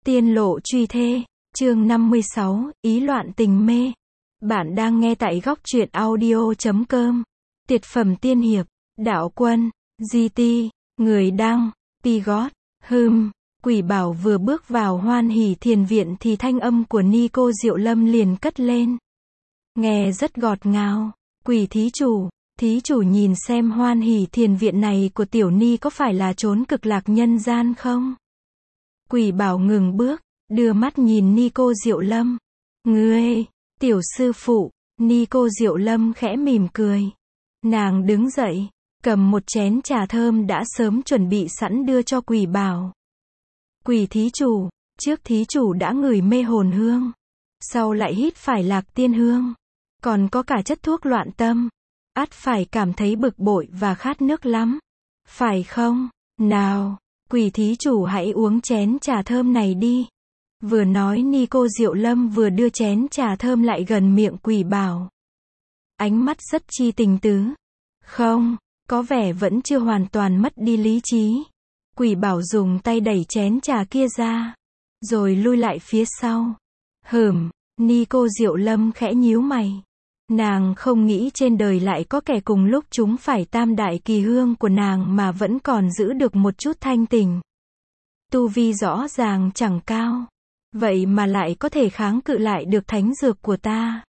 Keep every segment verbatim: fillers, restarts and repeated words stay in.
Tiên lộ truy thê, chương năm mươi sáu, ý loạn tình mê. Bạn đang nghe tại góc truyện audio chấm com. Tuyệt phẩm tiên hiệp, đạo quân, giê tê, người đăng, Pigot, hừm. Quỷ Bảo vừa bước vào Hoan Hỷ Thiền Viện thì thanh âm của Ni Cô Diệu Lâm liền cất lên. Nghe rất ngọt ngào. Quỷ thí chủ, thí chủ nhìn xem Hoan Hỷ Thiền Viện này của tiểu ni có phải là chốn cực lạc nhân gian không? Quỷ Bảo ngừng bước, đưa mắt nhìn Ni Cô Diệu Lâm. Ngươi, tiểu sư phụ. Ni Cô Diệu Lâm khẽ mỉm cười. Nàng đứng dậy, cầm một chén trà thơm đã sớm chuẩn bị sẵn đưa cho Quỷ Bảo. Quỷ thí chủ, trước thí chủ đã ngửi mê hồn hương, sau lại hít phải lạc tiên hương, còn có cả chất thuốc loạn tâm, ắt phải cảm thấy bực bội và khát nước lắm, phải không? Nào, Quỷ thí chủ hãy uống chén trà thơm này đi. Vừa nói Ni Cô Diệu Lâm vừa đưa chén trà thơm lại gần miệng Quỷ Bảo. Ánh mắt rất chi tình tứ. Không, có vẻ vẫn chưa hoàn toàn mất đi lý trí. Quỷ Bảo dùng tay đẩy chén trà kia ra, rồi lui lại phía sau. Hửm, Ni Cô Diệu Lâm khẽ nhíu mày. Nàng không nghĩ trên đời lại có kẻ cùng lúc chúng phải tam đại kỳ hương của nàng mà vẫn còn giữ được một chút thanh tình. Tu vi rõ ràng chẳng cao, vậy mà lại có thể kháng cự lại được thánh dược của ta.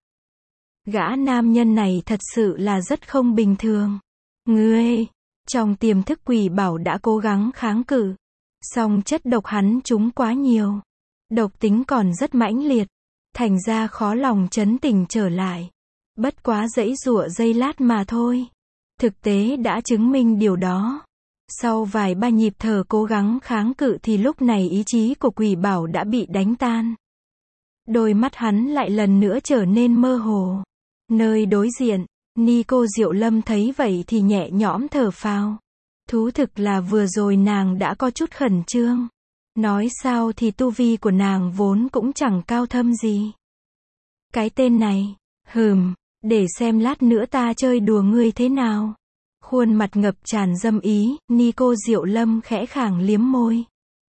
Gã nam nhân này thật sự là rất không bình thường. Ngươi, trong tiềm thức Quỷ Bảo đã cố gắng kháng cự, song chất độc hắn chúng quá nhiều. Độc tính còn rất mãnh liệt, thành ra khó lòng trấn tĩnh trở lại. Bất quá giãy giụa giây lát mà thôi. Thực tế đã chứng minh điều đó. Sau vài ba nhịp thở cố gắng kháng cự thì lúc này ý chí của Quỷ Bảo đã bị đánh tan. Đôi mắt hắn lại lần nữa trở nên mơ hồ. Nơi đối diện, Ni Cô Diệu Lâm thấy vậy thì nhẹ nhõm thở phào. Thú thực là vừa rồi nàng đã có chút khẩn trương. Nói sao thì tu vi của nàng vốn cũng chẳng cao thâm gì. Cái tên này, hừm, để xem lát nữa ta chơi đùa ngươi thế nào. Khuôn mặt ngập tràn dâm ý, Ni Cô Diệu Lâm khẽ khàng liếm môi.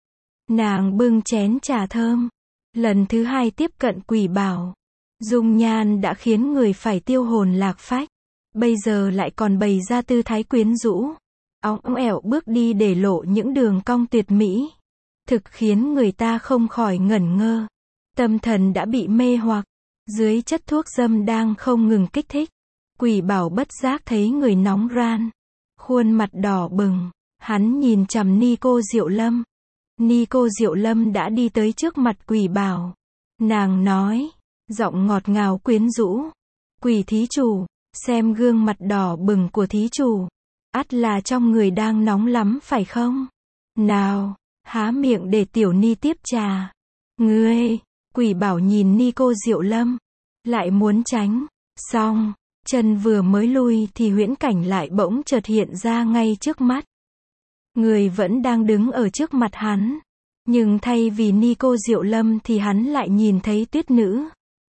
Nàng bưng chén trà thơm, lần thứ hai tiếp cận Quỷ Bảo. Dung nhan đã khiến người phải tiêu hồn lạc phách. Bây giờ lại còn bày ra tư thái quyến rũ, óng ẻo bước đi để lộ những đường cong tuyệt mỹ. Thực khiến người ta không khỏi ngẩn ngơ. Tâm thần đã bị mê hoặc, dưới chất thuốc dâm đang không ngừng kích thích. Quỷ Bảo bất giác thấy người nóng ran, khuôn mặt đỏ bừng, hắn nhìn chằm Ni Cô Diệu Lâm. Ni Cô Diệu Lâm đã đi tới trước mặt Quỷ Bảo. Nàng nói, giọng ngọt ngào quyến rũ. Quỷ thí chủ, xem gương mặt đỏ bừng của thí chủ. Ắt là trong người đang nóng lắm phải không? Nào, há miệng để tiểu ni tiếp trà. Ngươi, Quỷ Bảo nhìn Ni Cô Diệu Lâm, lại muốn tránh. Xong, chân vừa mới lui thì huyễn cảnh lại bỗng chợt hiện ra ngay trước mắt. Người vẫn đang đứng ở trước mặt hắn. Nhưng thay vì Ni Cô Diệu Lâm thì hắn lại nhìn thấy Tuyết Nữ.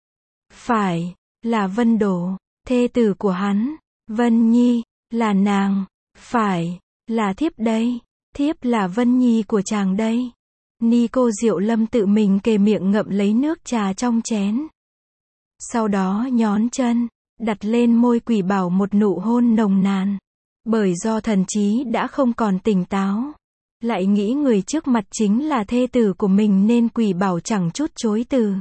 Phải, là Vân Đổ, thê tử của hắn. Vân Nhi, là nàng. Phải, là thiếp đây. Thiếp là Vân Nhi của chàng đây. Ni Cô Diệu Lâm tự mình kề miệng ngậm lấy nước trà trong chén. Sau đó nhón chân, đặt lên môi Quỷ Bảo một nụ hôn nồng nàn. Bởi do thần trí đã không còn tỉnh táo, lại nghĩ người trước mặt chính là thê tử của mình nên Quỷ Bảo chẳng chút chối từ.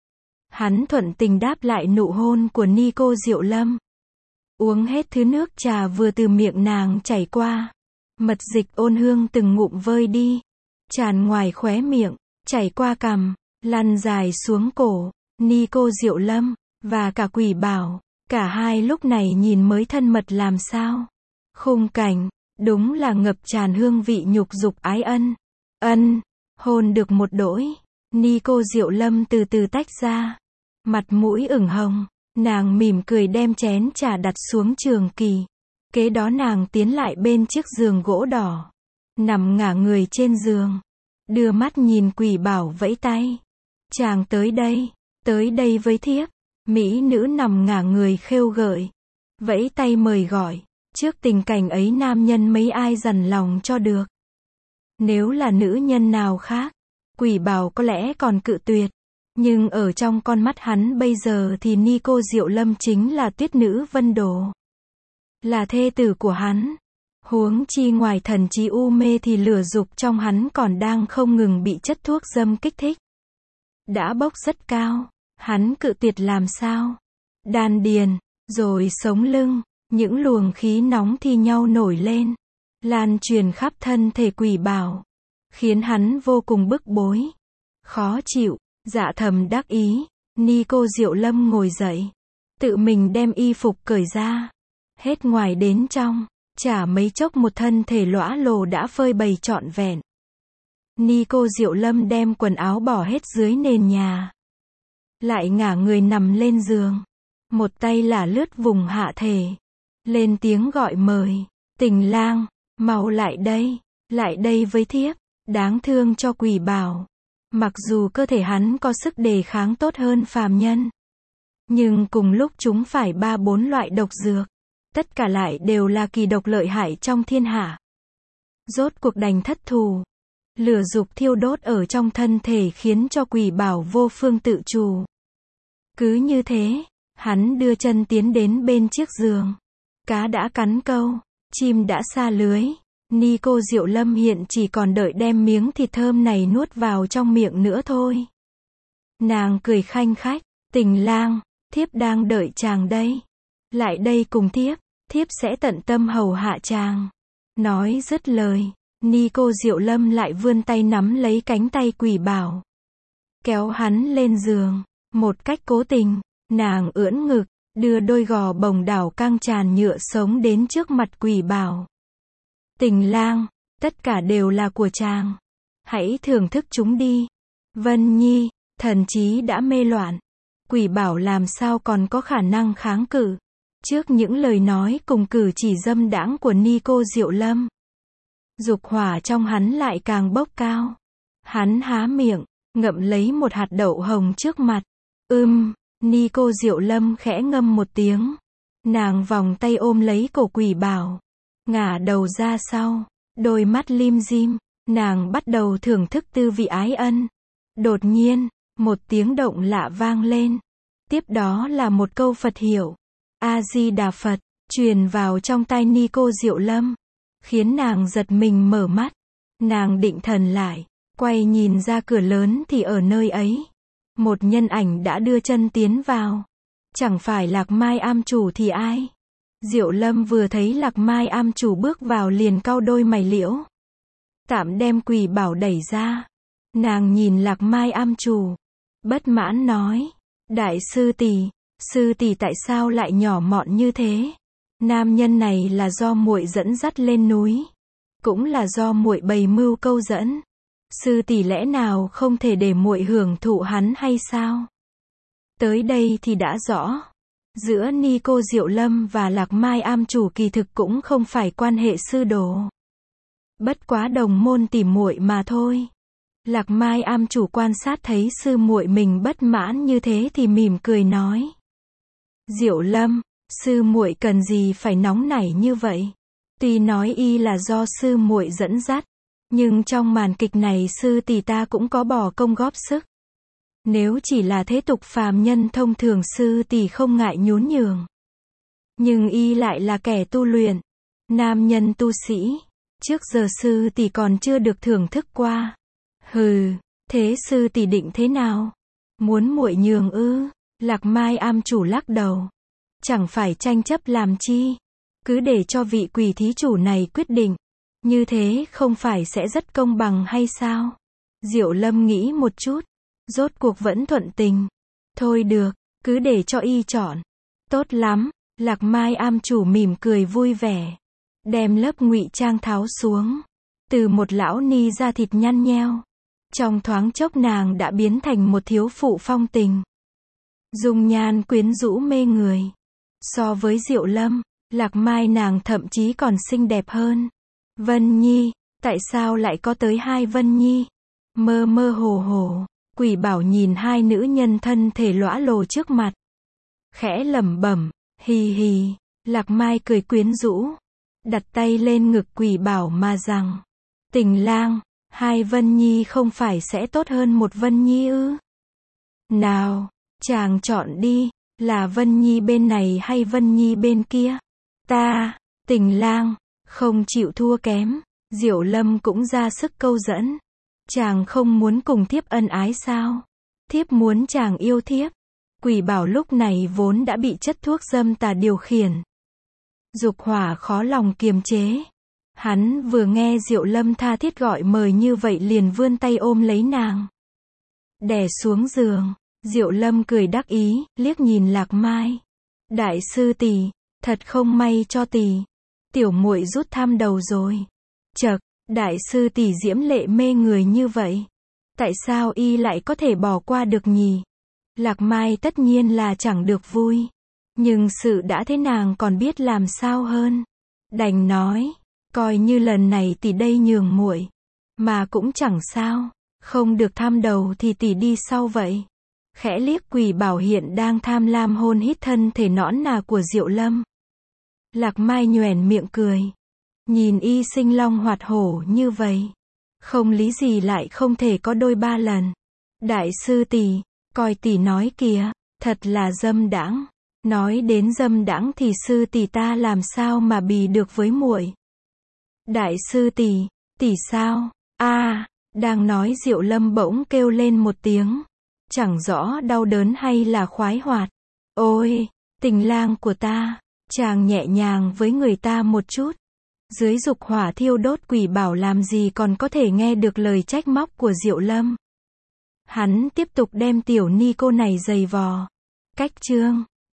Hắn thuận tình đáp lại nụ hôn của Ni Cô Diệu Lâm. Uống hết thứ nước trà vừa từ miệng nàng chảy qua. Mật dịch ôn hương từng ngụm vơi đi, tràn ngoài khóe miệng, chảy qua cằm, lăn dài xuống cổ. Ni Cô Diệu Lâm và cả Quỷ Bảo, cả hai lúc này nhìn mới thân mật làm sao. Khung cảnh, đúng là ngập tràn hương vị nhục dục ái ân. Ân, hôn được một đỗi, Ni Cô Diệu Lâm từ từ tách ra. Mặt mũi ửng hồng, nàng mỉm cười đem chén trà đặt xuống trường kỳ. Kế đó nàng tiến lại bên chiếc giường gỗ đỏ, nằm ngả người trên giường, đưa mắt nhìn Quỷ Bảo vẫy tay. Chàng tới đây, tới đây với thiếp. Mỹ nữ nằm ngả người khêu gợi, vẫy tay mời gọi. Trước tình cảnh ấy nam nhân mấy ai dằn lòng cho được. Nếu là nữ nhân nào khác, Quỷ Bảo có lẽ còn cự tuyệt. Nhưng ở trong con mắt hắn bây giờ thì ni cô Diệu Lâm chính là tuyết nữ Vân Đồ. Là thê tử của hắn. Huống chi ngoài thần trí u mê thì lửa dục trong hắn còn đang không ngừng bị chất thuốc dâm kích thích. Đã bốc rất cao. Hắn cự tuyệt làm sao? Đan điền, rồi sống lưng, những luồng khí nóng thi nhau nổi lên. Lan truyền khắp thân thể Quỷ Bảo. Khiến hắn vô cùng bức bối. Khó chịu, dạ thầm đắc ý. Ni cô Diệu Lâm ngồi dậy. Tự mình đem y phục cởi ra. Hết ngoài đến trong. Chả mấy chốc một thân thể lõa lồ đã phơi bày trọn vẹn. Ni cô Diệu Lâm đem quần áo bỏ hết dưới nền nhà. Lại ngả người nằm lên giường. Một tay lả lướt vùng hạ thể. Lên tiếng gọi mời. Tình lang, mau lại đây. Lại đây với thiếp. Đáng thương cho Quỷ Bảo. Mặc dù cơ thể hắn có sức đề kháng tốt hơn phàm nhân. Nhưng cùng lúc chúng phải ba bốn loại độc dược. Tất cả lại đều là kỳ độc lợi hại trong thiên hạ. Rốt cuộc đành thất thù. Lửa dục thiêu đốt ở trong thân thể khiến cho Quỷ Bảo vô phương tự chủ. Cứ như thế, hắn đưa chân tiến đến bên chiếc giường. Cá đã cắn câu, chim đã sa lưới. Ni cô Diệu Lâm hiện chỉ còn đợi đem miếng thịt thơm này nuốt vào trong miệng nữa thôi. Nàng cười khanh khách, tình lang, thiếp đang đợi chàng đây. Lại đây cùng thiếp, thiếp sẽ tận tâm hầu hạ chàng. Nói dứt lời, ni cô Diệu Lâm lại vươn tay nắm lấy cánh tay Quỷ Bảo. Kéo hắn lên giường, một cách cố tình, nàng ưỡn ngực, đưa đôi gò bồng đảo căng tràn nhựa sống đến trước mặt Quỷ Bảo. Tình lang, tất cả đều là của chàng. Hãy thưởng thức chúng đi. Vân Nhi, thần trí đã mê loạn. Quỷ Bảo làm sao còn có khả năng kháng cự. Trước những lời nói cùng cử chỉ dâm đãng của ni cô Diệu Lâm. Dục hỏa trong hắn lại càng bốc cao. Hắn há miệng, ngậm lấy một hạt đậu hồng trước mặt. Ưm, ni cô Diệu Lâm khẽ ngâm một tiếng. Nàng vòng tay ôm lấy cổ Quỷ Bảo. Ngả đầu ra sau, đôi mắt lim dim, nàng bắt đầu thưởng thức tư vị ái ân. Đột nhiên, một tiếng động lạ vang lên. Tiếp đó là một câu Phật hiệu. A-di-đà Phật, truyền vào trong tai ni cô Diệu Lâm. Khiến nàng giật mình mở mắt. Nàng định thần lại, quay nhìn ra cửa lớn thì ở nơi ấy. Một nhân ảnh đã đưa chân tiến vào. Chẳng phải Lạc Mai am chủ thì ai? Diệu Lâm vừa thấy Lạc Mai am chủ bước vào liền cau đôi mày liễu. Tạm đem Quỷ Bảo đẩy ra. Nàng nhìn Lạc Mai am chủ. Bất mãn nói. Đại sư tỷ, sư tỷ tại sao lại nhỏ mọn như thế? Nam nhân này là do muội dẫn dắt lên núi. Cũng là do muội bày mưu câu dẫn. Sư tỷ lẽ nào không thể để muội hưởng thụ hắn hay sao? Tới đây thì đã rõ. Giữa ni cô Diệu Lâm và Lạc Mai am chủ kỳ thực cũng không phải quan hệ sư đồ. Bất quá đồng môn tỉ muội mà thôi. Lạc Mai am chủ quan sát thấy sư muội mình bất mãn như thế thì mỉm cười nói. Diệu Lâm, sư muội cần gì phải nóng nảy như vậy? Tuy nói y là do sư muội dẫn dắt, nhưng trong màn kịch này sư tỷ ta cũng có bỏ công góp sức. Nếu chỉ là thế tục phàm nhân thông thường sư tỷ không ngại nhún nhường. Nhưng y lại là kẻ tu luyện, nam nhân tu sĩ. Trước giờ sư tỷ còn chưa được thưởng thức qua. Hừ, thế sư tỷ định thế nào? Muốn muội nhường ư? Lạc Mai am chủ lắc đầu. Chẳng phải tranh chấp làm chi. Cứ để cho vị quỷ thí chủ này quyết định. Như thế không phải sẽ rất công bằng hay sao? Diệu Lâm nghĩ một chút. Rốt cuộc vẫn thuận tình. Thôi được, cứ để cho y chọn. Tốt lắm, Lạc Mai am chủ mỉm cười vui vẻ. Đem lớp ngụy trang tháo xuống. Từ một lão ni da thịt nhăn nheo. Trong thoáng chốc nàng đã biến thành một thiếu phụ phong tình. Dung nhan quyến rũ mê người. So với Diệu Lâm, Lạc Mai nàng thậm chí còn xinh đẹp hơn. Vân Nhi, tại sao lại có tới hai Vân Nhi? Mơ mơ hồ hồ, Quỷ Bảo nhìn hai nữ nhân thân thể lõa lồ trước mặt. Khẽ lẩm bẩm, hì hì, Lạc Mai cười quyến rũ. Đặt tay lên ngực Quỷ Bảo mà rằng, tình lang, Hai Vân Nhi không phải sẽ tốt hơn một Vân Nhi ư? Nào, chàng chọn đi, là Vân Nhi bên này hay Vân Nhi bên kia? Ta, Tình lang, không chịu thua kém. Diệu Lâm cũng ra sức câu dẫn. Chàng không muốn cùng thiếp ân ái sao? Thiếp muốn chàng yêu thiếp. Quỷ Bảo lúc này vốn đã bị chất thuốc dâm tà điều khiển. Dục hỏa khó lòng kiềm chế. Hắn vừa nghe Diệu Lâm tha thiết gọi mời như vậy liền vươn tay ôm lấy nàng. Đè xuống giường. Diệu Lâm cười đắc ý, liếc nhìn Lạc Mai. Đại sư tỷ, thật không may cho tỷ. Tiểu muội rút tham đầu rồi. Chậc, đại sư tỷ diễm lệ mê người như vậy. Tại sao y lại có thể bỏ qua được nhỉ? Lạc Mai tất nhiên là chẳng được vui. Nhưng sự đã thế nàng còn biết làm sao hơn. Đành nói, coi như lần này tỷ đây nhường muội. Mà cũng chẳng sao, không được tham đầu thì tỷ đi sau vậy. Khẽ liếc Quỷ Bảo hiện đang tham lam hôn hít thân thể nõn nà của Diệu Lâm. Lạc Mai nhoẻn miệng cười. Nhìn y sinh long hoạt hổ như vậy. Không lý gì lại không thể có đôi ba lần. Đại sư tỷ, coi tỷ nói kìa, thật là dâm đãng. Nói đến dâm đãng thì sư tỷ ta làm sao mà bì được với muội. Đại sư tỷ, tỷ sao? A, à, đang nói Diệu Lâm bỗng kêu lên một tiếng. Chẳng rõ đau đớn hay là khoái hoạt. Ôi, tình lang của ta, chàng nhẹ nhàng với người ta một chút. Dưới dục hỏa thiêu đốt Quỷ Bảo làm gì còn có thể nghe được lời trách móc của Diệu Lâm. Hắn tiếp tục đem tiểu ni cô này giày vò. Cách chương